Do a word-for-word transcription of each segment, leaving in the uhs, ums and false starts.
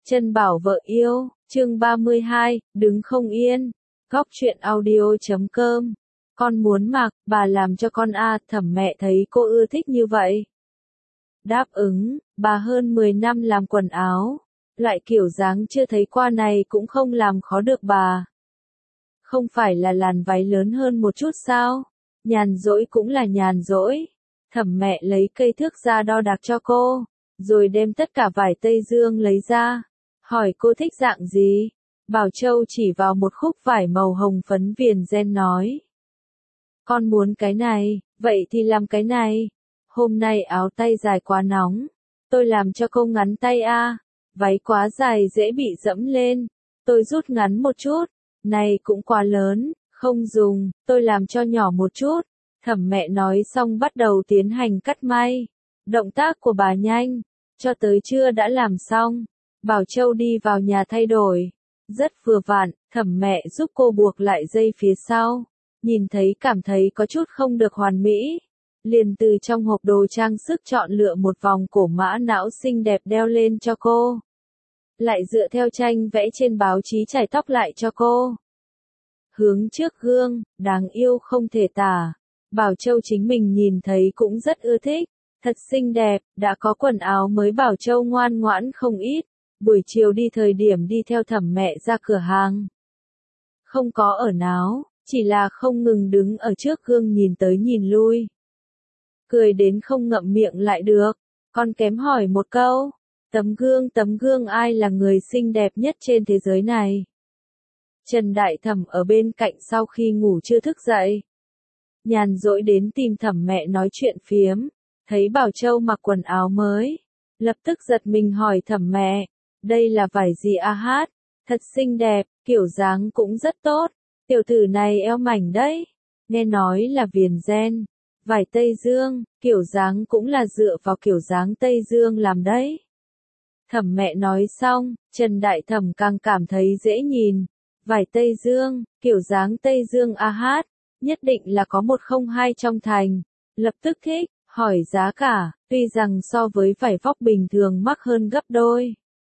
Chân bảo vợ yêu, chương ba mươi hai, đứng không yên. Góc truyện audio chấm com. Con muốn mặc, bà làm cho con a, Thẩm mẹ thấy cô ưa thích như vậy. Đáp ứng, bà hơn mười năm làm quần áo, loại kiểu dáng chưa thấy qua này cũng không làm khó được bà. Không phải là làn váy lớn hơn một chút sao? Nhàn rỗi cũng là nhàn rỗi. Thẩm mẹ lấy cây thước ra đo đạc cho cô, rồi đem tất cả vải Tây Dương lấy ra, hỏi cô thích dạng gì. Bảo Châu chỉ vào một khúc vải màu hồng phấn viền ren nói. Con muốn cái này, vậy thì làm cái này. Hôm nay áo tay dài quá nóng, tôi làm cho cô ngắn tay a. Váy quá dài dễ bị dẫm lên, tôi rút ngắn một chút. Này cũng quá lớn, không dùng, tôi làm cho nhỏ một chút. Thẩm mẹ nói xong bắt đầu tiến hành cắt may. Động tác của bà nhanh, cho tới trưa đã làm xong. Bảo Châu đi vào nhà thay đổi. Rất vừa vặn, Thẩm mẹ giúp cô buộc lại dây phía sau. Nhìn thấy cảm thấy có chút không được hoàn mỹ. Liền từ trong hộp đồ trang sức chọn lựa một vòng cổ mã não xinh đẹp đeo lên cho cô. Lại dựa theo tranh vẽ trên báo chí chải tóc lại cho cô. Hướng trước gương, đáng yêu không thể tả. Bảo Châu chính mình nhìn thấy cũng rất ưa thích. Thật xinh đẹp, đã có quần áo mới Bảo Châu ngoan ngoãn không ít. Buổi chiều đi thời điểm đi theo Thẩm mẹ ra cửa hàng. Không có ở náo, chỉ là không ngừng đứng ở trước gương nhìn tới nhìn lui. Cười đến không ngậm miệng lại được, còn kém hỏi một câu. Tấm gương tấm gương ai là người xinh đẹp nhất trên thế giới này? Trần Đại Thẩm ở bên cạnh sau khi ngủ chưa thức dậy. Nhàn rỗi đến tìm Thẩm mẹ nói chuyện phiếm, thấy Bảo Châu mặc quần áo mới. Lập tức giật mình hỏi Thẩm mẹ, đây là vải gì a hát? Thật xinh đẹp, kiểu dáng cũng rất tốt. Tiểu tử này eo mảnh đấy. Nghe nói là viền ren, vải Tây Dương, kiểu dáng cũng là dựa vào kiểu dáng Tây Dương làm đấy. Thẩm mẹ nói xong, Trần Đại Thẩm càng cảm thấy dễ nhìn. Vải Tây Dương, kiểu dáng Tây Dương a hát, nhất định là có một không hai trong thành. Lập tức thích, hỏi giá cả, tuy rằng so với vải vóc bình thường mắc hơn gấp đôi.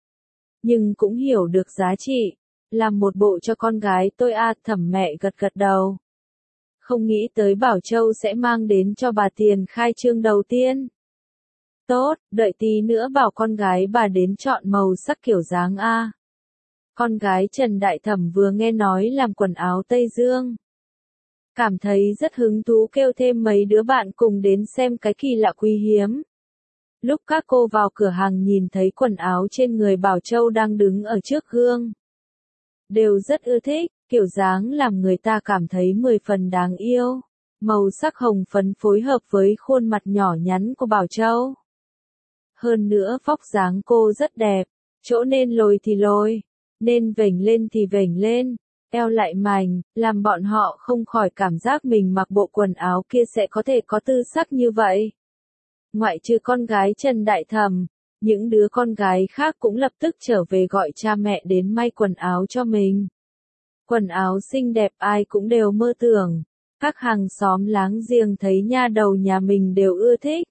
Nhưng cũng hiểu được giá trị. Làm một bộ cho con gái tôi a, Thẩm mẹ gật gật đầu. Không nghĩ tới Bảo Châu sẽ mang đến cho bà tiền khai trương đầu tiên. Tốt, đợi tí nữa bảo con gái bà đến chọn màu sắc kiểu dáng a. Con gái Trần Đại Thẩm vừa nghe nói làm quần áo Tây Dương. Cảm thấy rất hứng thú kêu thêm mấy đứa bạn cùng đến xem cái kỳ lạ quý hiếm. Lúc các cô vào cửa hàng nhìn thấy quần áo trên người Bảo Châu đang đứng ở trước gương. Đều rất ưa thích, kiểu dáng làm người ta cảm thấy mười phần đáng yêu. Màu sắc hồng phấn phối hợp với khuôn mặt nhỏ nhắn của Bảo Châu. Hơn nữa vóc dáng cô rất đẹp, chỗ nên lồi thì lồi, nên vểnh lên thì vểnh lên, eo lại mảnh, làm bọn họ không khỏi cảm giác mình mặc bộ quần áo kia sẽ có thể có tư sắc như vậy. Ngoại trừ con gái Trần Đại Thẩm, những đứa con gái khác cũng lập tức trở về gọi cha mẹ đến may quần áo cho mình. Quần áo xinh đẹp ai cũng đều mơ tưởng, các hàng xóm láng giềng thấy nha đầu nhà mình đều ưa thích.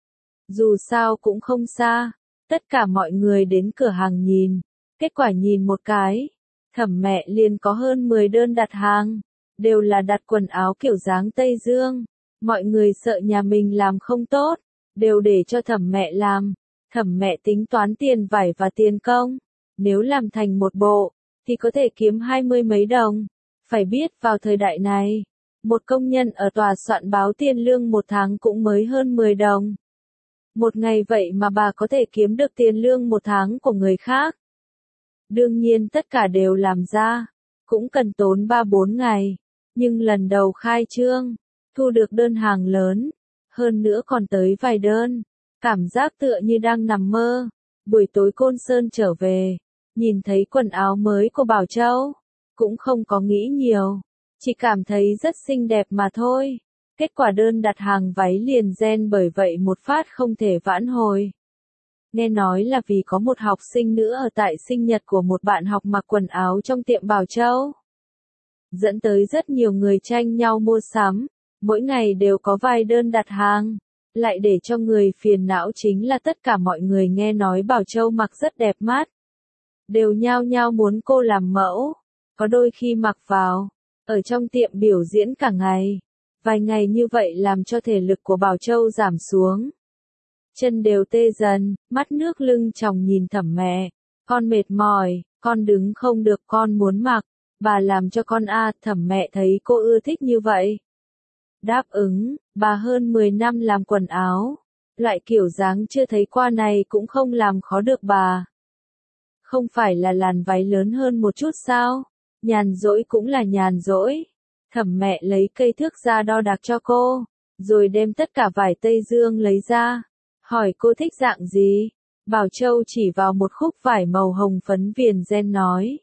Dù sao cũng không xa, tất cả mọi người đến cửa hàng nhìn, kết quả nhìn một cái, Thẩm mẹ liền có hơn mười đơn đặt hàng, đều là đặt quần áo kiểu dáng Tây Dương. Mọi người sợ nhà mình làm không tốt, đều để cho Thẩm mẹ làm. Thẩm mẹ tính toán tiền vải và tiền công, nếu làm thành một bộ, thì có thể kiếm hai mươi mấy đồng. Phải biết vào thời đại này, một công nhân ở tòa soạn báo tiền lương một tháng cũng mới hơn mười đồng. Một ngày vậy mà bà có thể kiếm được tiền lương một tháng của người khác. Đương nhiên tất cả đều làm ra, cũng cần tốn ba bốn ngày. Nhưng lần đầu khai trương, thu được đơn hàng lớn, hơn nữa còn tới vài đơn. Cảm giác tựa như đang nằm mơ. Buổi tối Côn Sơn trở về, nhìn thấy quần áo mới của Bảo Châu, cũng không có nghĩ nhiều, chỉ cảm thấy rất xinh đẹp mà thôi. Kết quả đơn đặt hàng váy liền ren bởi vậy một phát không thể vãn hồi. Nghe nói là vì có một học sinh nữa ở tại sinh nhật của một bạn học mặc quần áo trong tiệm Bảo Châu. Dẫn tới rất nhiều người tranh nhau mua sắm, mỗi ngày đều có vài đơn đặt hàng. Lại để cho người phiền não chính là tất cả mọi người nghe nói Bảo Châu mặc rất đẹp mắt. đều nhao nhao muốn cô làm mẫu. Có đôi khi mặc vào, ở trong tiệm biểu diễn cả ngày. Vài ngày như vậy làm cho thể lực của Bảo Châu giảm xuống. Chân đều tê dần, mắt nước lưng tròng nhìn Thẩm mẹ. Con mệt mỏi, con đứng không được, con muốn mặc. Bà làm cho con a. Thẩm mẹ thấy cô ưa thích như vậy. Đáp ứng, bà hơn mười năm làm quần áo. Loại kiểu dáng chưa thấy qua này cũng không làm khó được bà. Không phải là làn váy lớn hơn một chút sao? Nhàn rỗi cũng là nhàn rỗi. Thẩm mẹ lấy cây thước ra đo đạc cho cô, rồi đem tất cả vải Tây Dương lấy ra. Hỏi cô thích dạng gì? Bảo Châu chỉ vào một khúc vải màu hồng phấn viền ren nói.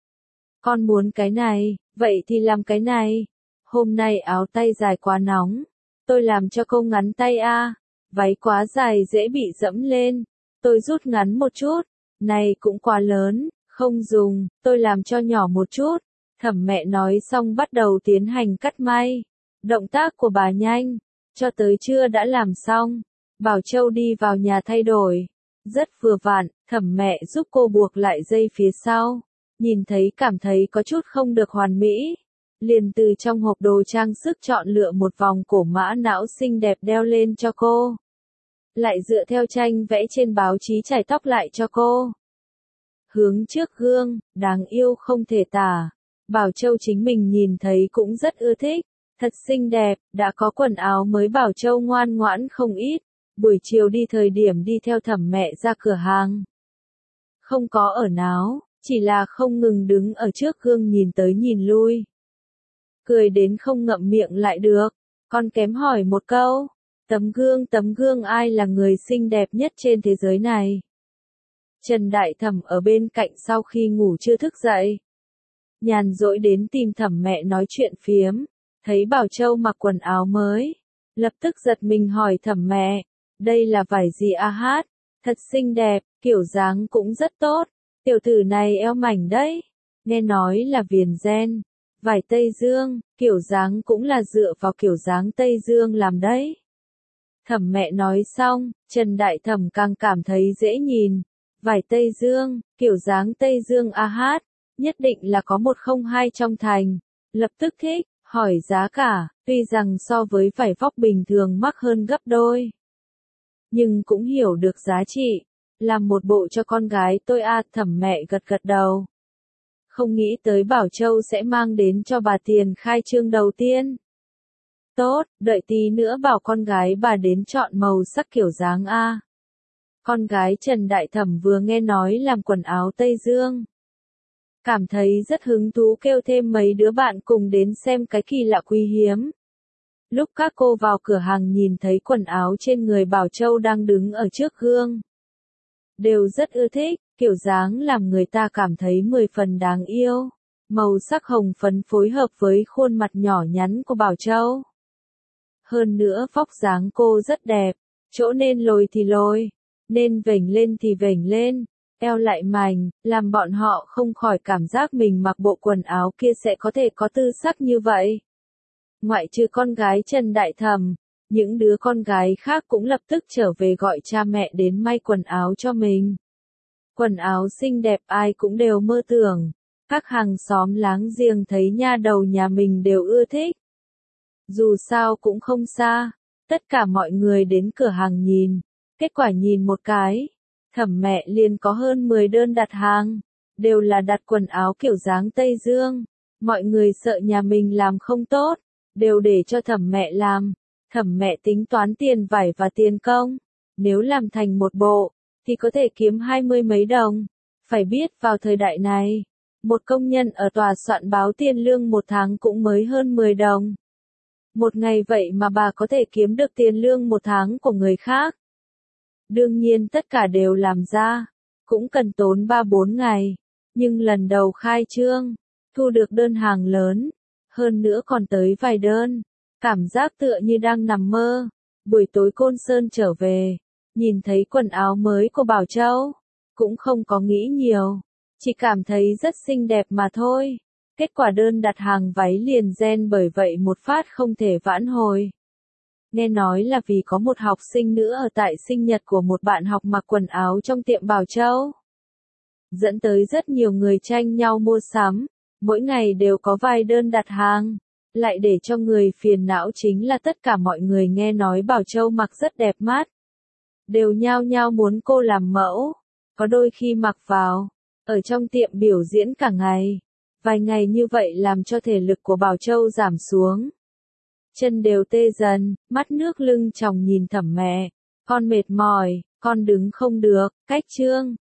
Con muốn cái này, vậy thì làm cái này. Hôm nay áo tay dài quá nóng, tôi làm cho cô ngắn tay a. Váy quá dài dễ bị dẫm lên, tôi rút ngắn một chút. Này cũng quá lớn, không dùng, tôi làm cho nhỏ một chút. Thẩm mẹ nói xong bắt đầu tiến hành cắt may. Động tác của bà nhanh, cho tới trưa đã làm xong. Bảo Châu đi vào nhà thay đổi. Rất vừa vặn, Thẩm mẹ giúp cô buộc lại dây phía sau. Nhìn thấy cảm thấy có chút không được hoàn mỹ. Liền từ trong hộp đồ trang sức chọn lựa một vòng cổ mã não xinh đẹp đeo lên cho cô. Lại dựa theo tranh vẽ trên báo chí chải tóc lại cho cô. Hướng trước gương, đáng yêu không thể tả. Bảo Châu chính mình nhìn thấy cũng rất ưa thích. Thật xinh đẹp, đã có quần áo mới Bảo Châu ngoan ngoãn không ít. Buổi chiều đi thời điểm đi theo Thẩm mẹ ra cửa hàng. Không có ở náo, chỉ là không ngừng đứng ở trước gương nhìn tới nhìn lui. Cười đến không ngậm miệng lại được, con kém hỏi một câu. Tấm gương tấm gương ai là người xinh đẹp nhất trên thế giới này? Trần Đại Thẩm ở bên cạnh sau khi ngủ chưa thức dậy. Nhàn rỗi đến tìm Thẩm mẹ nói chuyện phiếm, thấy Bảo Châu mặc quần áo mới. Lập tức giật mình hỏi Thẩm mẹ, đây là vải gì a hát? Thật xinh đẹp, kiểu dáng cũng rất tốt. Tiểu tử này eo mảnh đấy. Nghe nói là viền ren, vải Tây Dương, kiểu dáng cũng là dựa vào kiểu dáng Tây Dương làm đấy. Thẩm mẹ nói xong, Trần Đại Thẩm càng cảm thấy dễ nhìn. Vải Tây Dương, kiểu dáng Tây Dương a hát, nhất định là có một không hai trong thành. Lập tức thích, hỏi giá cả, tuy rằng so với vải vóc bình thường mắc hơn gấp đôi. Nhưng cũng hiểu được giá trị. Làm một bộ cho con gái tôi a. Thẩm mẹ gật gật đầu. Không nghĩ tới Bảo Châu sẽ mang đến cho bà tiền khai trương đầu tiên. Tốt, đợi tí nữa bảo con gái bà đến chọn màu sắc kiểu dáng a. Con gái Trần Đại Thẩm vừa nghe nói làm quần áo Tây Dương. Cảm thấy rất hứng thú kêu thêm mấy đứa bạn cùng đến xem cái kỳ lạ quý hiếm. Lúc các cô vào cửa hàng nhìn thấy quần áo trên người Bảo Châu đang đứng ở trước gương. Đều rất ưa thích, kiểu dáng làm người ta cảm thấy mười phần đáng yêu. Màu sắc hồng phấn phối hợp với khuôn mặt nhỏ nhắn của Bảo Châu. Hơn nữa vóc dáng cô rất đẹp, chỗ nên lồi thì lồi, nên vểnh lên thì vểnh lên, eo lại mảnh, làm bọn họ không khỏi cảm giác mình mặc bộ quần áo kia sẽ có thể có tư sắc như vậy. Ngoại trừ con gái Trần Đại Thẩm, những đứa con gái khác cũng lập tức trở về gọi cha mẹ đến may quần áo cho mình. Quần áo xinh đẹp ai cũng đều mơ tưởng, các hàng xóm láng giềng thấy nha đầu nhà mình đều ưa thích. Dù sao cũng không xa, tất cả mọi người đến cửa hàng nhìn, kết quả nhìn một cái, Thẩm mẹ liền có hơn mười đơn đặt hàng, đều là đặt quần áo kiểu dáng Tây Dương. Mọi người sợ nhà mình làm không tốt, đều để cho Thẩm mẹ làm. Thẩm mẹ tính toán tiền vải và tiền công, nếu làm thành một bộ, thì có thể kiếm hai mươi mấy đồng. Phải biết vào thời đại này, một công nhân ở tòa soạn báo tiền lương một tháng cũng mới hơn mười đồng. Một ngày vậy mà bà có thể kiếm được tiền lương một tháng của người khác. Đương nhiên tất cả đều làm ra, cũng cần tốn ba bốn ngày, nhưng lần đầu khai trương, thu được đơn hàng lớn, hơn nữa còn tới vài đơn, cảm giác tựa như đang nằm mơ. Buổi tối Côn Sơn trở về, nhìn thấy quần áo mới của Bảo Châu, cũng không có nghĩ nhiều, chỉ cảm thấy rất xinh đẹp mà thôi. Kết quả đơn đặt hàng váy liền ren bởi vậy một phát không thể vãn hồi. Nghe nói là vì có một học sinh nữa ở tại sinh nhật của một bạn học mặc quần áo trong tiệm Bảo Châu. dẫn tới rất nhiều người tranh nhau mua sắm, mỗi ngày đều có vài đơn đặt hàng. Lại để cho người phiền não chính là tất cả mọi người nghe nói Bảo Châu mặc rất đẹp mắt, đều nhao nhao muốn cô làm mẫu, có đôi khi mặc vào, ở trong tiệm biểu diễn cả ngày. Vài ngày như vậy làm cho thể lực của Bảo Châu giảm xuống. Chân đều tê dần, mắt nước lưng tròng nhìn Thẩm mẹ. Con mệt mỏi, con đứng không được, cách Trương